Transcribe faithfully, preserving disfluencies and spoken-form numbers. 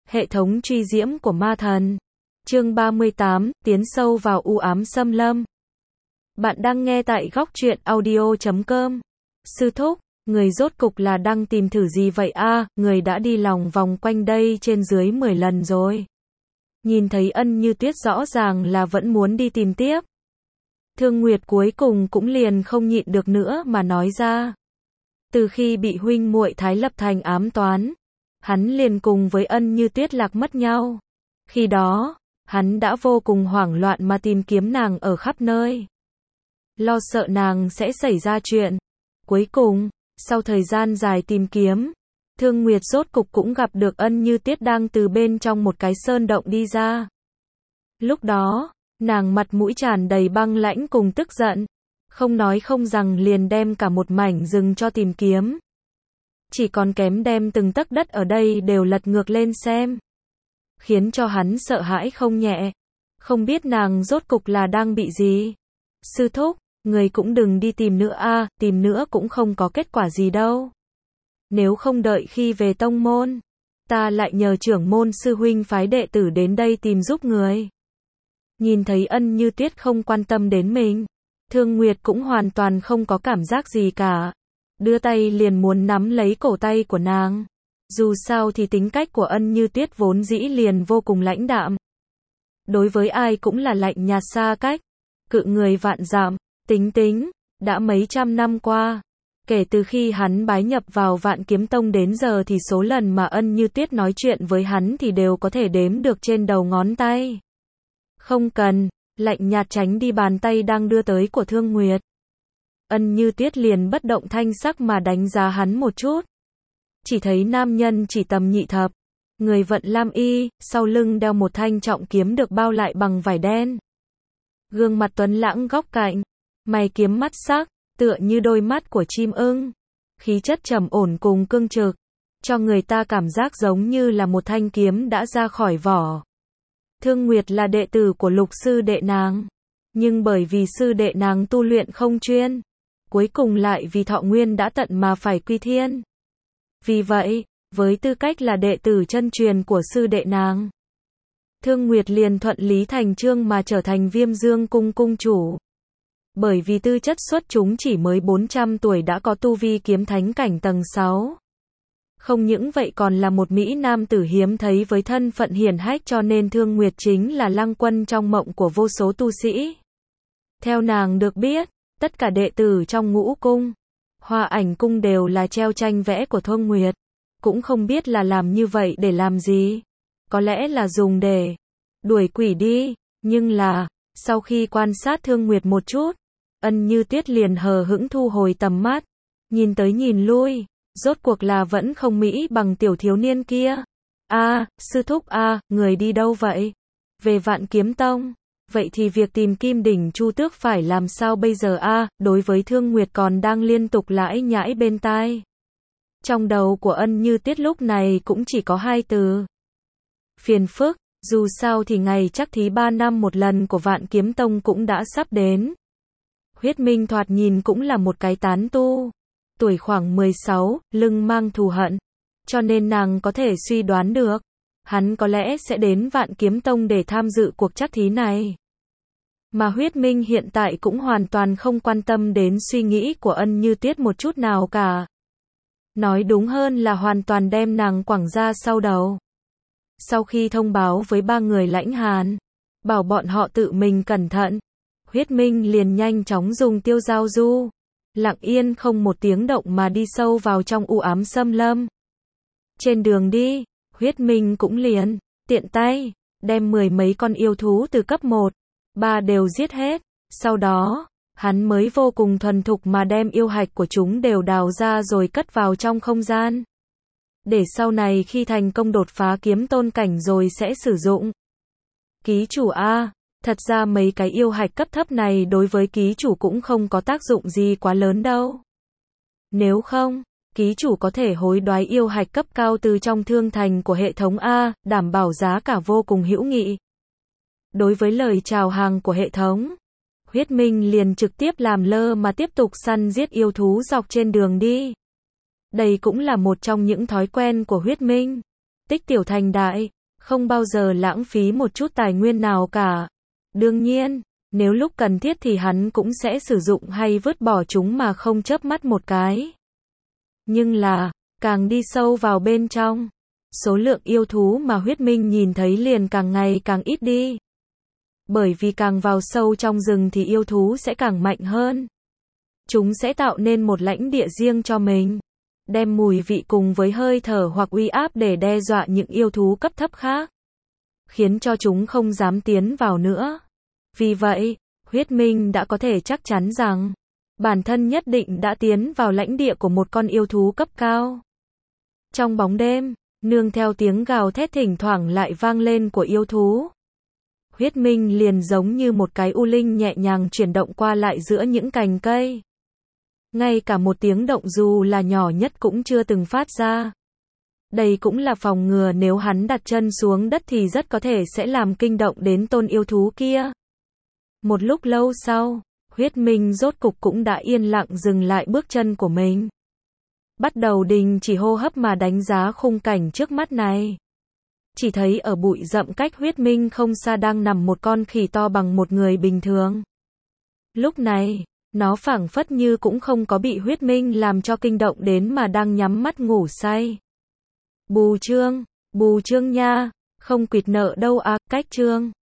Hệ thống truy diễm của ma thần. Chương ba mươi tám, tiến sâu vào u ám xâm lâm. Bạn đang nghe tại góc truyện audio chấm com. Sư thúc, người rốt cục là đang tìm thử gì vậy a? À, người đã đi lòng vòng quanh đây trên dưới mười lần rồi. Nhìn thấy Ân Như Tuyết rõ ràng là vẫn muốn đi tìm tiếp. Thương Nguyệt cuối cùng cũng liền không nhịn được nữa mà nói ra. Từ khi bị huynh muội Thái Lập Thành ám toán, hắn liền cùng với Ân Như Tuyết lạc mất nhau. Khi đó, hắn đã vô cùng hoảng loạn mà tìm kiếm nàng ở khắp nơi. Lo sợ nàng sẽ xảy ra chuyện. Cuối cùng, sau thời gian dài tìm kiếm, Thương Nguyệt rốt cục cũng gặp được Ân Như Tuyết đang từ bên trong một cái sơn động đi ra. Lúc đó, nàng mặt mũi tràn đầy băng lãnh cùng tức giận, không nói không rằng liền đem cả một mảnh rừng cho tìm kiếm. Chỉ còn kém đem từng tấc đất ở đây đều lật ngược lên xem. Khiến cho hắn sợ hãi không nhẹ. Không biết nàng rốt cục là đang bị gì. Sư thúc, người cũng đừng đi tìm nữa a, à, tìm nữa cũng không có kết quả gì đâu. Nếu không đợi khi về tông môn, ta lại nhờ trưởng môn sư huynh phái đệ tử đến đây tìm giúp người. Nhìn thấy Ân Như Tuyết không quan tâm đến mình, Thương Nguyệt cũng hoàn toàn không có cảm giác gì cả. Đưa tay liền muốn nắm lấy cổ tay của nàng. Dù sao thì tính cách của Ân Như Tuyết vốn dĩ liền vô cùng lãnh đạm. Đối với ai cũng là lạnh nhạt xa cách, cự người vạn dặm. Tính tính, đã mấy trăm năm qua, kể từ khi hắn bái nhập vào Vạn Kiếm Tông đến giờ thì số lần mà Ân Như Tuyết nói chuyện với hắn thì đều có thể đếm được trên đầu ngón tay. Không cần, lạnh nhạt tránh đi bàn tay đang đưa tới của Thương Nguyệt. Ân Như Tuyết liền bất động thanh sắc mà đánh giá hắn một chút. Chỉ thấy nam nhân chỉ tầm nhị thập, người vận lam y, sau lưng đeo một thanh trọng kiếm được bao lại bằng vải đen. Gương mặt tuấn lãng góc cạnh, mày kiếm mắt sắc, tựa như đôi mắt của chim ưng. Khí chất trầm ổn cùng cương trực, cho người ta cảm giác giống như là một thanh kiếm đã ra khỏi vỏ. Thương Nguyệt là đệ tử của Lục sư đệ nàng, nhưng bởi vì sư đệ nàng tu luyện không chuyên, cuối cùng lại vì thọ nguyên đã tận mà phải quy thiên. Vì vậy, với tư cách là đệ tử chân truyền của sư đệ nàng, Thương Nguyệt liền thuận lý thành chương mà trở thành Viêm Dương cung cung chủ. Bởi vì tư chất xuất chúng chỉ mới bốn trăm tuổi đã có tu vi kiếm thánh cảnh tầng sáu. Không những vậy còn là một mỹ nam tử hiếm thấy với thân phận hiển hách, cho nên Thương Nguyệt chính là lăng quân trong mộng của vô số tu sĩ. Theo nàng được biết, tất cả đệ tử trong Ngũ cung, Hoa Ảnh cung đều là treo tranh vẽ của Thương Nguyệt. Cũng không biết là làm như vậy để làm gì. Có lẽ là dùng để đuổi quỷ đi, nhưng là, sau khi quan sát Thương Nguyệt một chút, Ân Như Tuyết liền hờ hững thu hồi tầm mắt, nhìn tới nhìn lui, rốt cuộc là vẫn không mỹ bằng tiểu thiếu niên kia. A, à, sư thúc a, à, người đi đâu vậy? Về Vạn Kiếm Tông. Vậy thì việc tìm Kim Đỉnh Chu Tước phải làm sao bây giờ a? À, đối với Thương Nguyệt còn đang liên tục lải nhải bên tai. Trong đầu của Ân Như Tuyết lúc này cũng chỉ có hai từ. Phiền phức, dù sao thì ngày chắc thí ba năm một lần của Vạn Kiếm Tông cũng đã sắp đến. Huyết Minh thoạt nhìn cũng là một cái tán tu, tuổi khoảng mười sáu, lưng mang thù hận, cho nên nàng có thể suy đoán được, hắn có lẽ sẽ đến Vạn Kiếm Tông để tham dự cuộc chắc thí này. Mà Huyết Minh hiện tại cũng hoàn toàn không quan tâm đến suy nghĩ của Ân Như Tuyết một chút nào cả. Nói đúng hơn là hoàn toàn đem nàng quẳng ra sau đầu. Sau khi thông báo với ba người Lãnh Hàn, bảo bọn họ tự mình cẩn thận, Huyết Minh liền nhanh chóng dùng tiêu giao du, lặng yên không một tiếng động mà đi sâu vào trong u ám xâm lâm. Trên đường đi, Huyết Minh cũng liền tiện tay đem mười mấy con yêu thú từ cấp một, ba đều giết hết. Sau đó, hắn mới vô cùng thuần thục mà đem yêu hạch của chúng đều đào ra rồi cất vào trong không gian. Để sau này khi thành công đột phá kiếm tôn cảnh rồi sẽ sử dụng. Ký chủ a, thật ra mấy cái yêu hạch cấp thấp này đối với ký chủ cũng không có tác dụng gì quá lớn đâu. Nếu không, ký chủ có thể hối đoái yêu hạch cấp cao từ trong thương thành của hệ thống A, đảm bảo giá cả vô cùng hữu nghị. Đối với lời chào hàng của hệ thống, Huyết Minh liền trực tiếp làm lơ mà tiếp tục săn giết yêu thú dọc trên đường đi. Đây cũng là một trong những thói quen của Huyết Minh. Tích tiểu thành đại, không bao giờ lãng phí một chút tài nguyên nào cả. Đương nhiên, nếu lúc cần thiết thì hắn cũng sẽ sử dụng hay vứt bỏ chúng mà không chớp mắt một cái. Nhưng là, càng đi sâu vào bên trong, số lượng yêu thú mà Huyết Minh nhìn thấy liền càng ngày càng ít đi. Bởi vì càng vào sâu trong rừng thì yêu thú sẽ càng mạnh hơn. Chúng sẽ tạo nên một lãnh địa riêng cho mình, đem mùi vị cùng với hơi thở hoặc uy áp để đe dọa những yêu thú cấp thấp khác, khiến cho chúng không dám tiến vào nữa. Vì vậy, Huyết Minh đã có thể chắc chắn rằng, bản thân nhất định đã tiến vào lãnh địa của một con yêu thú cấp cao. Trong bóng đêm, nương theo tiếng gào thét thỉnh thoảng lại vang lên của yêu thú, Huyết Minh liền giống như một cái u linh nhẹ nhàng chuyển động qua lại giữa những cành cây. Ngay cả một tiếng động dù là nhỏ nhất cũng chưa từng phát ra. Đây cũng là phòng ngừa nếu hắn đặt chân xuống đất thì rất có thể sẽ làm kinh động đến tôn yêu thú kia. Một lúc lâu sau, Huyết Minh rốt cục cũng đã yên lặng dừng lại bước chân của mình. Bắt đầu đình chỉ hô hấp mà đánh giá khung cảnh trước mắt này. Chỉ thấy ở bụi rậm cách Huyết Minh không xa đang nằm một con khỉ to bằng một người bình thường. Lúc này, nó phảng phất như cũng không có bị Huyết Minh làm cho kinh động đến mà đang nhắm mắt ngủ say. Bù trương, bù trương nha, không quỵt nợ đâu à, cách trương.